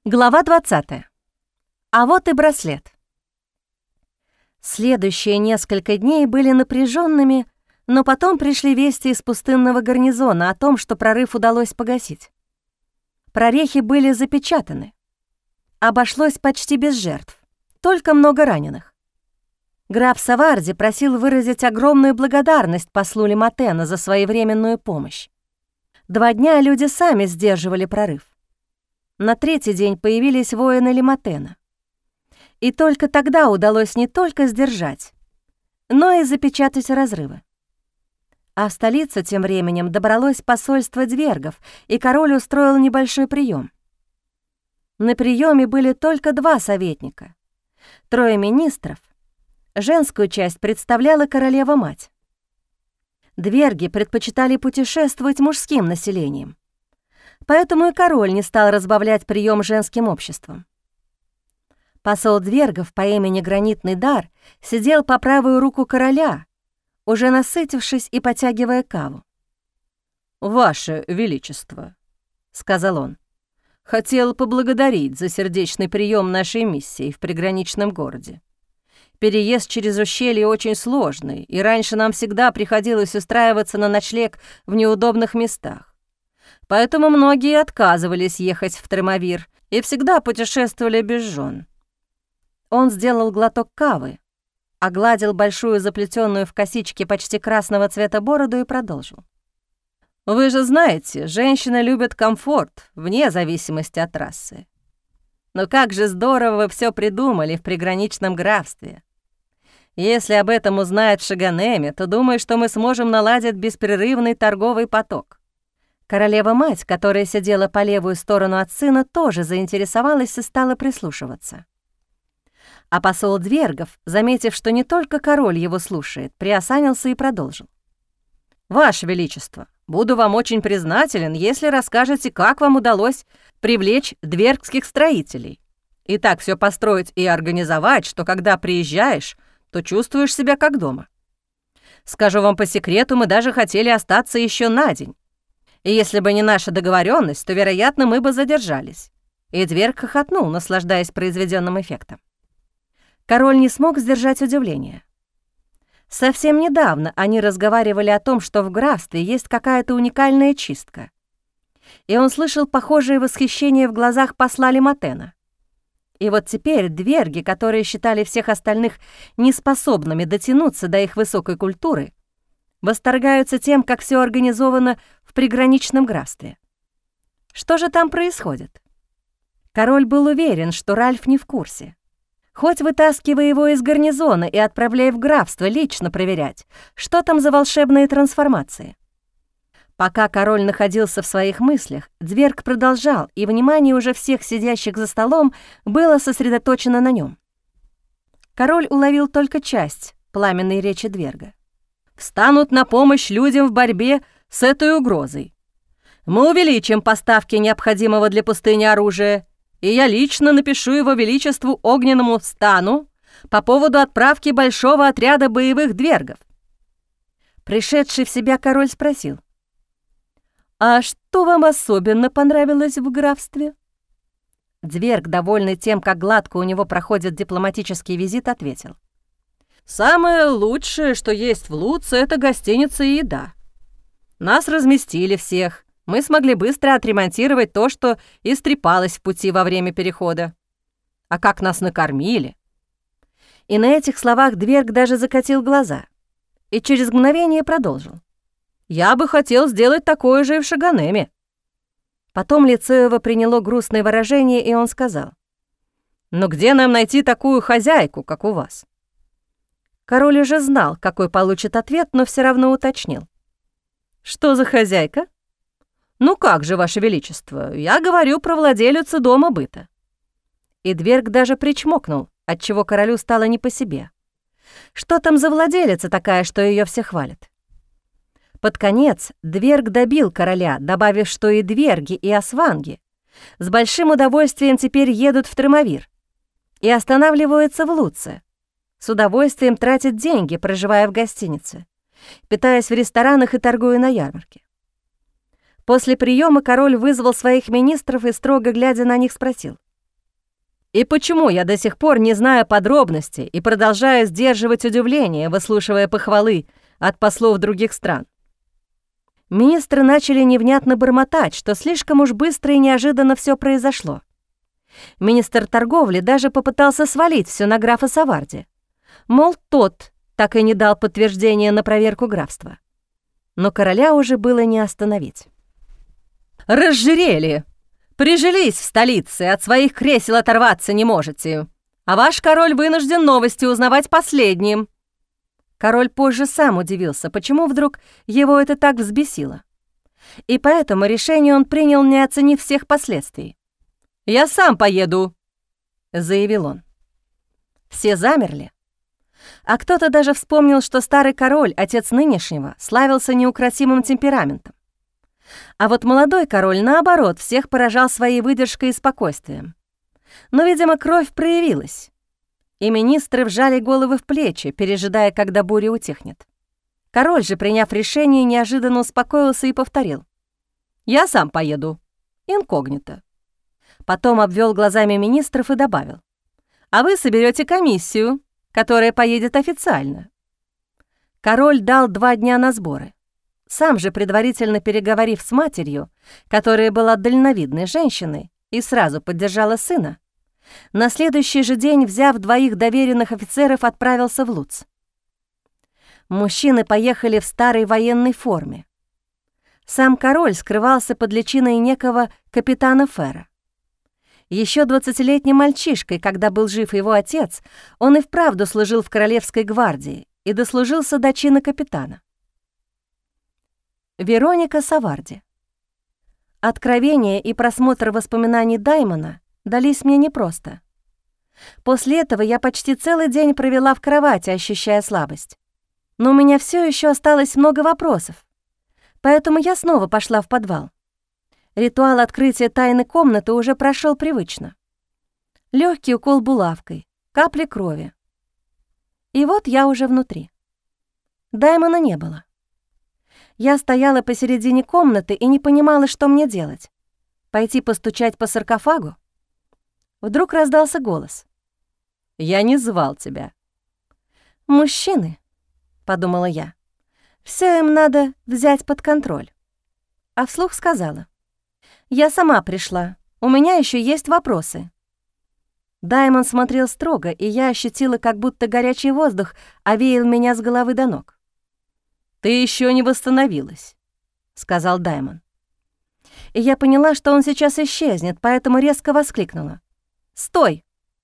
Глава 20. А вот и браслет. Следующие несколько дней были напряженными, но потом пришли вести из пустынного гарнизона о том, что прорыв удалось погасить. Прорехи были запечатаны. Обошлось почти без жертв, только много раненых. Граф Саварди просил выразить огромную благодарность послу Лиматена за своевременную помощь. 2 дня люди сами сдерживали прорыв. На 3-й день появились воины Лиматена. И только тогда удалось не только сдержать, но и запечатать разрывы. А в столицу тем временем добралось посольство двергов, и король устроил небольшой прием. На приеме были только 2 советника, 3 министров. Женскую часть представляла королева-мать. Дверги предпочитали путешествовать мужским населением. Поэтому и король не стал разбавлять прием женским обществом. Посол двергов по имени Гранитный Дар сидел по правую руку короля, уже насытившись и потягивая каву. «Ваше Величество», — сказал он, — «хотел поблагодарить за сердечный прием нашей миссии в приграничном городе. Переезд через ущелье очень сложный, и раньше нам всегда приходилось устраиваться на ночлег в неудобных местах. Поэтому многие отказывались ехать в Тремавир и всегда путешествовали без жен». Он сделал глоток кавы, огладил большую заплетенную в косички почти красного цвета бороду и продолжил. «Вы же знаете, женщины любят комфорт вне зависимости от расы. Но как же здорово вы все придумали в приграничном графстве. Если об этом узнают в Шаганеме, то думаю, что мы сможем наладить беспрерывный торговый поток». Королева-мать, которая сидела по левую сторону от сына, тоже заинтересовалась и стала прислушиваться. А посол двергов, заметив, что не только король его слушает, приосанился и продолжил. «Ваше Величество, буду вам очень признателен, если расскажете, как вам удалось привлечь двергских строителей и так все построить и организовать, что когда приезжаешь, то чувствуешь себя как дома. Скажу вам по секрету, мы даже хотели остаться еще на день. И если бы не наша договоренность, то, вероятно, мы бы задержались». И дверг хохотнул, наслаждаясь произведенным эффектом. Король не смог сдержать удивления. Совсем недавно они разговаривали о том, что в графстве есть какая-то уникальная чистка. И он слышал похожее восхищение в глазах посла Лиматена. И вот теперь дверги, которые считали всех остальных неспособными дотянуться до их высокой культуры, восторгаются тем, как все организовано в приграничном графстве. Что же там происходит? Король был уверен, что Ральф не в курсе. Хоть вытаскивай его из гарнизона и отправляй в графство лично проверять, что там за волшебные трансформации. Пока король находился в своих мыслях, дверг продолжал, и внимание уже всех сидящих за столом было сосредоточено на нем. Король уловил только часть пламенной речи дверга. «Встанут на помощь людям в борьбе с этой угрозой. Мы увеличим поставки необходимого для пустыни оружия, и я лично напишу его величеству огненному стану по поводу отправки большого отряда боевых двергов». Пришедший в себя король спросил: «А что вам особенно понравилось в графстве?» Дверг, довольный тем, как гладко у него проходит дипломатический визит, ответил: «Самое лучшее, что есть в Луце, это гостиница и еда. Нас разместили всех. Мы смогли быстро отремонтировать то, что истрепалось в пути во время перехода. А как нас накормили!» И на этих словах Дверг даже закатил глаза и через мгновение продолжил: «Я бы хотел сделать такое же и в Шаганеме». Потом лицо его приняло грустное выражение, и он сказал: «Но где нам найти такую хозяйку, как у вас?» Король уже знал, какой получит ответ, но все равно уточнил: «Что за хозяйка?» «Ну как же, Ваше Величество, я говорю про владелицу дома быта». И Дверг даже причмокнул, отчего королю стало не по себе. Что там за владелица такая, что ее все хвалят? Под конец Дверг добил короля, добавив, что и дверги, и осванги с большим удовольствием теперь едут в Тремавир и останавливаются в Луце, с удовольствием тратят деньги, проживая в гостинице, питаясь в ресторанах и торгуя на ярмарке. После приема король вызвал своих министров и, строго глядя на них, спросил: И почему я до сих пор не знаю подробностей и продолжаю сдерживать удивление, выслушивая похвалы от послов других стран? Министры начали невнятно бормотать, что слишком уж быстро и неожиданно все произошло. Министр торговли даже попытался свалить все на графа Саварди. Мол, тот так и не дал подтверждения на проверку графства. Но короля уже было не остановить. «Разжирели! Прижились в столице, от своих кресел оторваться не можете. А ваш король вынужден новости узнавать последним». Король позже сам удивился, почему вдруг его это так взбесило. И поэтому решение он принял, не оценив всех последствий. «Я сам поеду», — заявил он. Все замерли. А кто-то даже вспомнил, что старый король, отец нынешнего, славился неукротимым темпераментом. А вот молодой король, наоборот, всех поражал своей выдержкой и спокойствием. Но, видимо, кровь проявилась, и министры вжали головы в плечи, пережидая, когда буря утихнет. Король же, приняв решение, неожиданно успокоился и повторил: «Я сам поеду. Инкогнито». Потом обвел глазами министров и добавил: «А вы соберете комиссию, которая поедет официально». Король дал 2 дня на сборы. Сам же, предварительно переговорив с матерью, которая была дальновидной женщиной и сразу поддержала сына, на следующий же день, взяв 2 доверенных офицеров, отправился в Луц. Мужчины поехали в старой военной форме. Сам король скрывался под личиной некого капитана Фера. Еще 20-летним мальчишкой, когда был жив его отец, он и вправду служил в Королевской гвардии и дослужился до чина капитана. Вероника Саварди. Откровение и просмотр воспоминаний Даймона дались мне непросто. После этого я почти целый день провела в кровати, ощущая слабость. Но у меня все еще осталось много вопросов, поэтому я снова пошла в подвал. Ритуал открытия тайной комнаты уже прошел привычно. Легкий укол булавкой, капли крови. И вот я уже внутри. Даймона не было. Я стояла посередине комнаты и не понимала, что мне делать. Пойти постучать по саркофагу? Вдруг раздался голос. «Я не звал тебя». «Мужчины», — подумала я, — «всё им надо взять под контроль». А вслух сказала: «Я сама пришла, у меня еще есть вопросы». Даймон смотрел строго, и я ощутила, как будто горячий воздух овеял меня с головы до ног. «Ты еще не восстановилась», — сказал Даймон. И я поняла, что он сейчас исчезнет, поэтому резко воскликнула: «Стой!»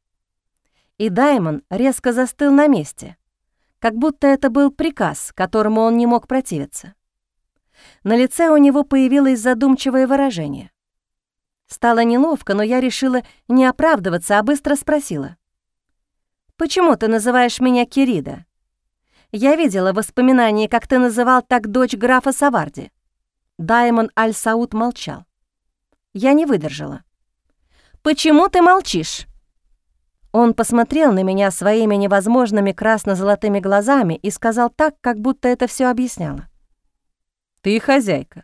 И Даймон резко застыл на месте, как будто это был приказ, которому он не мог противиться. На лице у него появилось задумчивое выражение. Стало неловко, но я решила не оправдываться, а быстро спросила: «Почему ты называешь меня Кирида? Я видела воспоминания, как ты называл так дочь графа Саварди». Даймон Аль-Сауд молчал. Я не выдержала. «Почему ты молчишь?» Он посмотрел на меня своими невозможными красно-золотыми глазами и сказал так, как будто это все объясняло: «Ты хозяйка».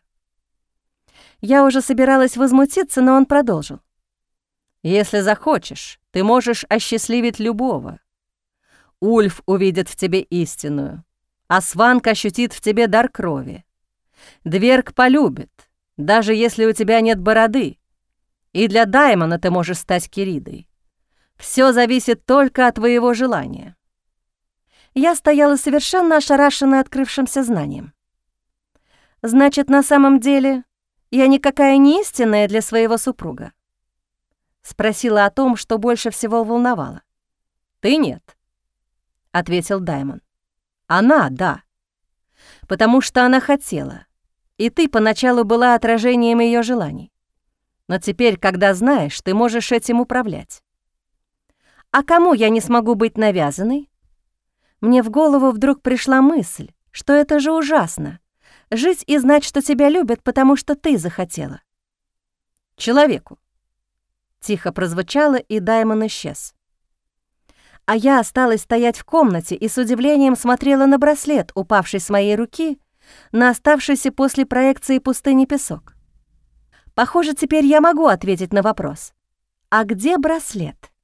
Я уже собиралась возмутиться, но он продолжил: «Если захочешь, ты можешь осчастливить любого. Ульф увидит в тебе истинную, а Сванг ощутит в тебе дар крови. Дверг полюбит, даже если у тебя нет бороды, и для Даймона ты можешь стать Киридой. Все зависит только от твоего желания». Я стояла совершенно ошарашенная открывшимся знанием. «Значит, на самом деле я никакая не истинная для своего супруга?» Спросила о том, что больше всего волновало. «Ты нет», — ответил Даймон. «Она — да, потому что она хотела, и ты поначалу была отражением ее желаний. Но теперь, когда знаешь, ты можешь этим управлять». «А кому я не смогу быть навязанной?» Мне в голову вдруг пришла мысль, что это же ужасно — жить и знать, что тебя любят, потому что ты захотела. «Человеку», — тихо прозвучало, и Даймон исчез. А я осталась стоять в комнате и с удивлением смотрела на браслет, упавший с моей руки, на оставшийся после проекции пустыни песок. Похоже, теперь я могу ответить на вопрос: а где браслет?